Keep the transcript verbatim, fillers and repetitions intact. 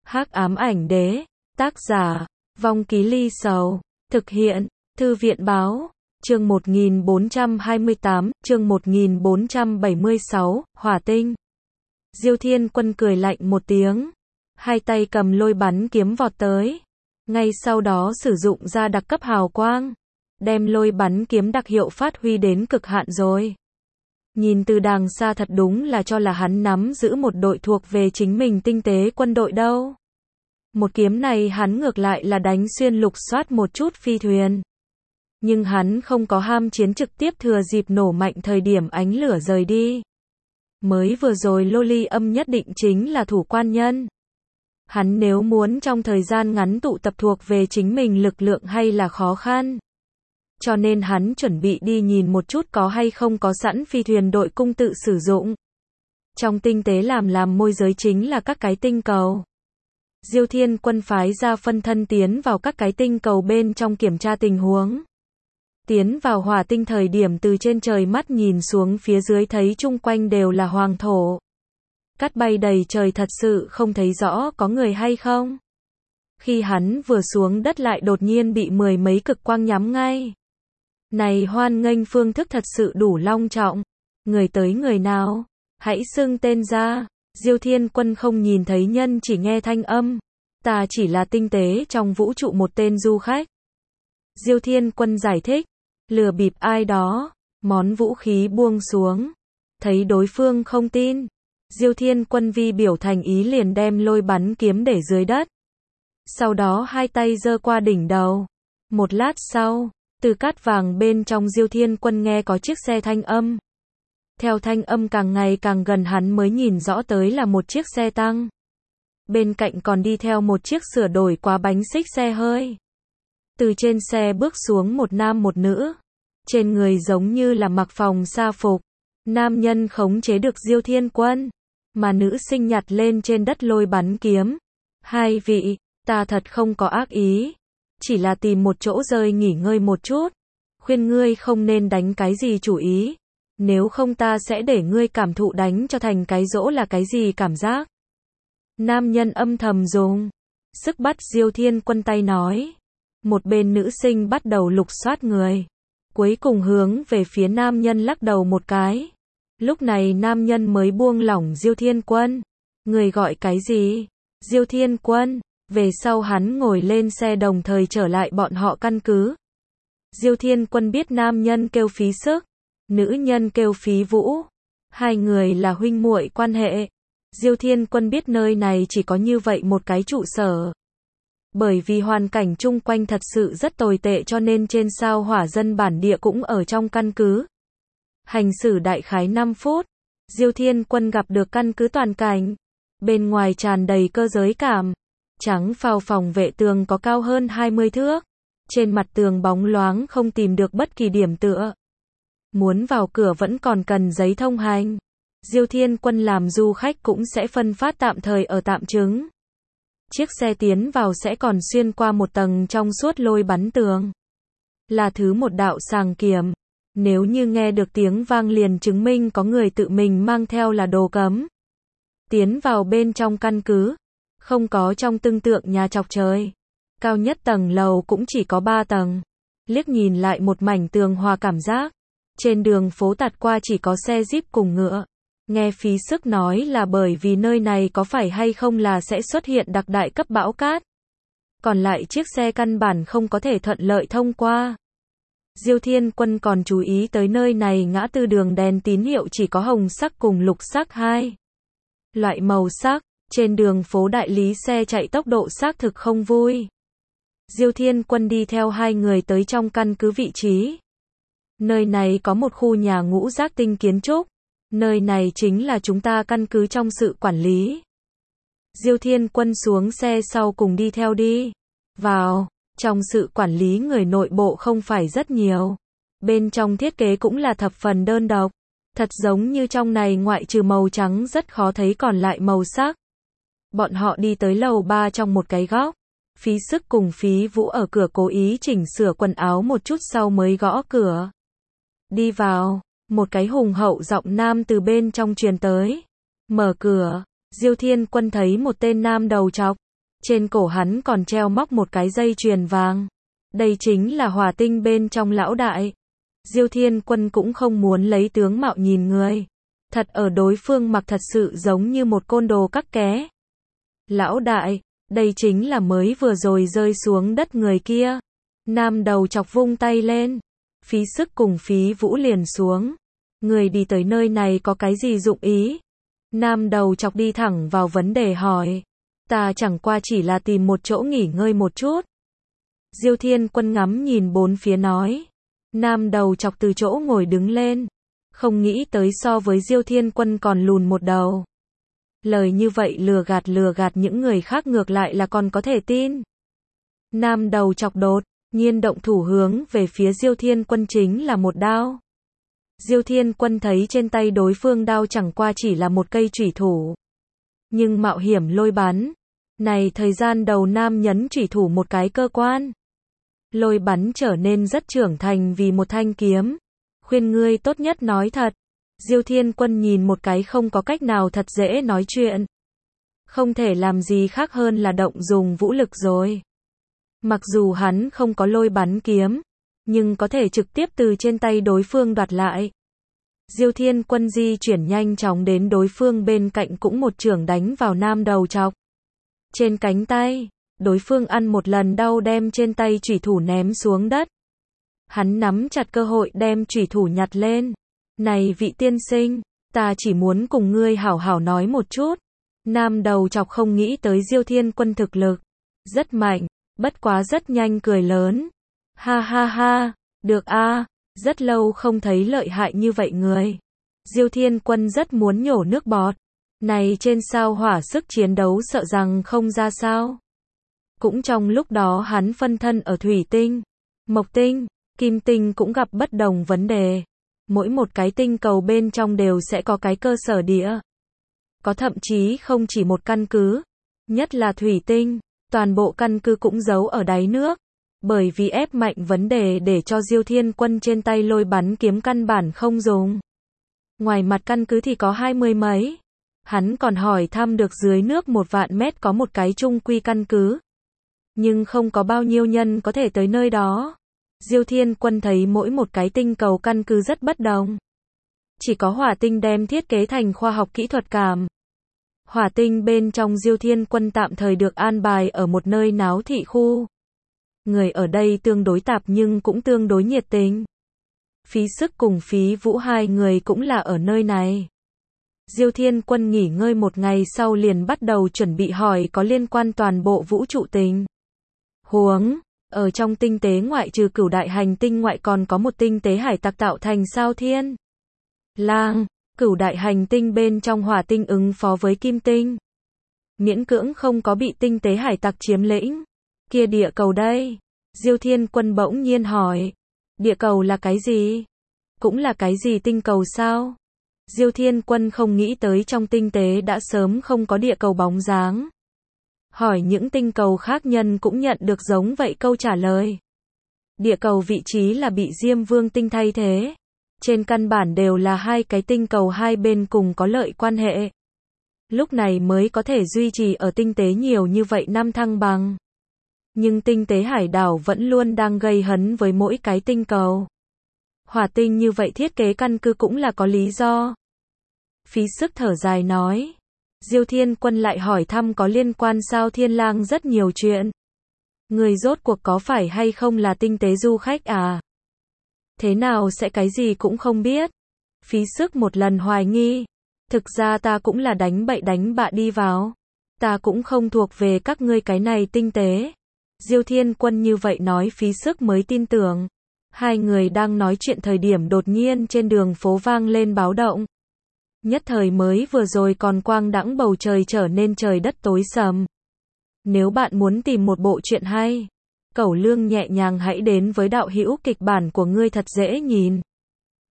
Hắc ám ảnh đế, tác giả, Vong Ký Ly Sầu, thực hiện, Thư viện báo, chương một nghìn bốn trăm hai mươi tám, chương một nghìn bốn trăm bảy mươi sáu, Hỏa tinh. Diêu Thiên Quân cười lạnh một tiếng, hai tay cầm lôi bắn kiếm vọt tới, ngay sau đó sử dụng ra đặc cấp hào quang, đem lôi bắn kiếm đặc hiệu phát huy đến cực hạn rồi. Nhìn từ đàng xa thật đúng là cho là hắn nắm giữ một đội thuộc về chính mình tinh tế quân đội đâu. Một kiếm này hắn ngược lại là đánh xuyên lục soát một chút phi thuyền. Nhưng hắn không có ham chiến, trực tiếp thừa dịp nổ mạnh thời điểm ánh lửa rời đi. Mới vừa rồi lô ly âm nhất định chính là thủ quan nhân. Hắn nếu muốn trong thời gian ngắn tụ tập thuộc về chính mình lực lượng hay là khó khăn. Cho nên hắn chuẩn bị đi nhìn một chút có hay không có sẵn phi thuyền đội cung tự sử dụng. Trong tinh tế làm làm môi giới chính là các cái tinh cầu. Diêu Thiên Quân phái ra phân thân tiến vào các cái tinh cầu bên trong kiểm tra tình huống. Tiến vào hỏa tinh thời điểm từ trên trời mắt nhìn xuống phía dưới thấy chung quanh đều là hoàng thổ. Cát bay đầy trời thật sự không thấy rõ có người hay không. Khi hắn vừa xuống đất lại đột nhiên bị mười mấy cực quang nhắm ngay. Này hoan nghênh phương thức thật sự đủ long trọng. Người tới người nào? Hãy xưng tên ra. Diêu Thiên Quân không nhìn thấy nhân, chỉ nghe thanh âm. Ta chỉ là tinh tế trong vũ trụ một tên du khách. Diêu Thiên Quân giải thích. Lừa bịp ai đó. Món vũ khí buông xuống. Thấy đối phương không tin. Diêu Thiên Quân vi biểu thành ý liền đem lôi bắn kiếm để dưới đất. Sau đó hai tay giơ qua đỉnh đầu. Một lát sau, từ cát vàng bên trong Diêu Thiên Quân nghe có chiếc xe thanh âm. Theo thanh âm càng ngày càng gần hắn mới nhìn rõ tới là một chiếc xe tăng. Bên cạnh còn đi theo một chiếc sửa đổi quá bánh xích xe hơi. Từ trên xe bước xuống một nam một nữ. Trên người giống như là mặc phòng sa phục. Nam nhân khống chế được Diêu Thiên Quân. Mà nữ sinh nhặt lên trên đất lôi bắn kiếm. Hai vị, ta thật không có ác ý. Chỉ là tìm một chỗ rơi nghỉ ngơi một chút. Khuyên ngươi không nên đánh cái gì chủ ý. Nếu không ta sẽ để ngươi cảm thụ đánh cho thành cái dỗ là cái gì cảm giác. Nam nhân âm thầm dùng sức bắt Diêu Thiên Quân tay nói. Một bên nữ sinh bắt đầu lục soát người. Cuối cùng hướng về phía nam nhân lắc đầu một cái. Lúc này nam nhân mới buông lỏng Diêu Thiên Quân. Người gọi cái gì? Diêu Thiên Quân. Về sau hắn ngồi lên xe đồng thời trở lại bọn họ căn cứ. Diêu Thiên Quân biết nam nhân kêu phí sức. Nữ nhân kêu phí vũ. Hai người là huynh muội quan hệ. Diêu Thiên Quân biết nơi này chỉ có như vậy một cái trụ sở. Bởi vì hoàn cảnh chung quanh thật sự rất tồi tệ cho nên trên sao hỏa dân bản địa cũng ở trong căn cứ. Hành xử đại khái năm phút. Diêu Thiên Quân gặp được căn cứ toàn cảnh. Bên ngoài tràn đầy cơ giới cảm. Trắng phao phòng vệ tường có cao hơn hai mươi thước. Trên mặt tường bóng loáng không tìm được bất kỳ điểm tựa. Muốn vào cửa vẫn còn cần giấy thông hành. Diêu Thiên Quân làm du khách cũng sẽ phân phát tạm thời ở tạm chứng. Chiếc xe tiến vào sẽ còn xuyên qua một tầng trong suốt lôi bắn tường. Là thứ một đạo sàng kiểm. Nếu như nghe được tiếng vang liền chứng minh có người tự mình mang theo là đồ cấm. Tiến vào bên trong căn cứ. Không có trong tương tượng nhà chọc trời. Cao nhất tầng lầu cũng chỉ có ba tầng. Liếc nhìn lại một mảnh tường hòa cảm giác. Trên đường phố tạt qua chỉ có xe jeep cùng ngựa. Nghe phí sức nói là bởi vì nơi này có phải hay không là sẽ xuất hiện đặc đại cấp bão cát. Còn lại chiếc xe căn bản không có thể thuận lợi thông qua. Diêu Thiên Quân còn chú ý tới nơi này ngã tư đường đèn tín hiệu chỉ có hồng sắc cùng lục sắc hai loại màu sắc. Trên đường phố đại lý xe chạy tốc độ xác thực không vui. Diêu Thiên Quân đi theo hai người tới trong căn cứ vị trí. Nơi này có một khu nhà ngũ giác tinh kiến trúc. Nơi này chính là chúng ta căn cứ trong sự quản lý. Diêu Thiên Quân xuống xe sau cùng đi theo đi. Vào, trong sự quản lý người nội bộ không phải rất nhiều. Bên trong thiết kế cũng là thập phần đơn độc. Thật giống như trong này ngoại trừ màu trắng rất khó thấy còn lại màu sắc. Bọn họ đi tới lầu ba trong một cái góc. Phí sức cùng phí vũ ở cửa cố ý chỉnh sửa quần áo một chút sau mới gõ cửa. Đi vào, một cái hùng hậu giọng nam từ bên trong truyền tới. Mở cửa, Diêu Thiên Quân thấy một tên nam đầu trọc. Trên cổ hắn còn treo móc một cái dây chuyền vàng. Đây chính là hỏa tinh bên trong lão đại. Diêu Thiên Quân cũng không muốn lấy tướng mạo nhìn người. Thật ở đối phương mặc thật sự giống như một côn đồ các ké. Lão đại, đây chính là mới vừa rồi rơi xuống đất người kia. Nam đầu chọc vung tay lên. Phí Sức cùng Phí Vũ liền xuống. Người đi tới nơi này có cái gì dụng ý? Nam đầu chọc đi thẳng vào vấn đề hỏi. Ta chẳng qua chỉ là tìm một chỗ nghỉ ngơi một chút. Diêu Thiên Quân ngắm nhìn bốn phía nói. Nam đầu chọc từ chỗ ngồi đứng lên. Không nghĩ tới so với Diêu Thiên Quân còn lùn một đầu. Lời như vậy lừa gạt lừa gạt những người khác ngược lại là còn có thể tin. Nam đầu chọc đột nhiên động thủ hướng về phía Diêu Thiên Quân chính là một đao. Diêu Thiên Quân thấy trên tay đối phương đao chẳng qua chỉ là một cây chủy thủ. Nhưng mạo hiểm lôi bắn. Này thời gian đầu nam nhấn chủy thủ một cái cơ quan. Lôi bắn trở nên rất trưởng thành vì một thanh kiếm. Khuyên ngươi tốt nhất nói thật. Diêu Thiên Quân nhìn một cái không có cách nào thật dễ nói chuyện. Không thể làm gì khác hơn là động dùng vũ lực rồi. Mặc dù hắn không có lôi bắn kiếm, nhưng có thể trực tiếp từ trên tay đối phương đoạt lại. Diêu Thiên Quân di chuyển nhanh chóng đến đối phương bên cạnh cũng một chưởng đánh vào nam đầu chọc. Trên cánh tay, đối phương ăn một lần đau đem trên tay chủy thủ ném xuống đất. Hắn nắm chặt cơ hội đem chủy thủ nhặt lên. Này vị tiên sinh, ta chỉ muốn cùng ngươi hảo hảo nói một chút. Nam đầu chọc không nghĩ tới Diêu Thiên Quân thực lực. Rất mạnh, bất quá rất nhanh cười lớn. Ha ha ha, được a, rất lâu không thấy lợi hại như vậy người. Diêu Thiên Quân rất muốn nhổ nước bọt. Này trên sao hỏa sức chiến đấu sợ rằng không ra sao. Cũng trong lúc đó hắn phân thân ở thủy tinh, mộc tinh, kim tinh cũng gặp bất đồng vấn đề. Mỗi một cái tinh cầu bên trong đều sẽ có cái cơ sở địa. Có thậm chí không chỉ một căn cứ. Nhất là thủy tinh, toàn bộ căn cứ cũng giấu ở đáy nước. Bởi vì ép mạnh vấn đề để cho Diêu Thiên Quân trên tay lôi bắn kiếm căn bản không dùng. Ngoài mặt căn cứ thì có hai mươi mấy. Hắn còn hỏi thăm được dưới nước một vạn mét có một cái trung quy căn cứ. Nhưng không có bao nhiêu nhân có thể tới nơi đó. Diêu Thiên Quân thấy mỗi một cái tinh cầu căn cứ rất bất đồng. Chỉ có hỏa tinh đem thiết kế thành khoa học kỹ thuật cảm. Hỏa tinh bên trong Diêu Thiên Quân tạm thời được an bài ở một nơi náo thị khu. Người ở đây tương đối tạp nhưng cũng tương đối nhiệt tình. Phí Sức cùng Phí Vũ hai người cũng là ở nơi này. Diêu Thiên Quân nghỉ ngơi một ngày sau liền bắt đầu chuẩn bị hỏi có liên quan toàn bộ vũ trụ tình huống. Ở trong tinh tế ngoại trừ cửu đại hành tinh ngoại còn có một tinh tế hải tặc tạo thành sao thiên lang. Cửu đại hành tinh bên trong hỏa tinh ứng phó với kim tinh. Miễn cưỡng không có bị tinh tế hải tặc chiếm lĩnh. Kia địa cầu đây? Diêu Thiên Quân bỗng nhiên hỏi. Địa cầu là cái gì? Cũng là cái gì tinh cầu sao? Diêu Thiên Quân không nghĩ tới trong tinh tế đã sớm không có địa cầu bóng dáng. Hỏi những tinh cầu khác nhân cũng nhận được giống vậy câu trả lời. Địa cầu vị trí là bị Diêm Vương tinh thay thế. Trên căn bản đều là hai cái tinh cầu hai bên cùng có lợi quan hệ. Lúc này mới có thể duy trì ở tinh tế nhiều như vậy năm thăng bằng. Nhưng tinh tế hải đảo vẫn luôn đang gây hấn với mỗi cái tinh cầu. Hỏa tinh như vậy thiết kế căn cứ cũng là có lý do. Phí Sức thở dài nói. Diêu Thiên Quân lại hỏi thăm có liên quan sao thiên lang rất nhiều chuyện. Người rốt cuộc có phải hay không là tinh tế du khách à? Thế nào sẽ cái gì cũng không biết? Phí Sức một lần hoài nghi. Thực ra ta cũng là đánh bậy đánh bạ đi vào. Ta cũng không thuộc về các ngươi cái này tinh tế. Diêu Thiên Quân như vậy nói Phí Sức mới tin tưởng. Hai người đang nói chuyện thời điểm đột nhiên trên đường phố vang lên báo động. Nhất thời mới vừa rồi còn quang đãng bầu trời trở nên trời đất tối sầm. Nếu bạn muốn tìm một bộ truyện hay, Cẩu Lương nhẹ nhàng hãy đến với đạo hữu kịch bản của ngươi thật dễ nhìn.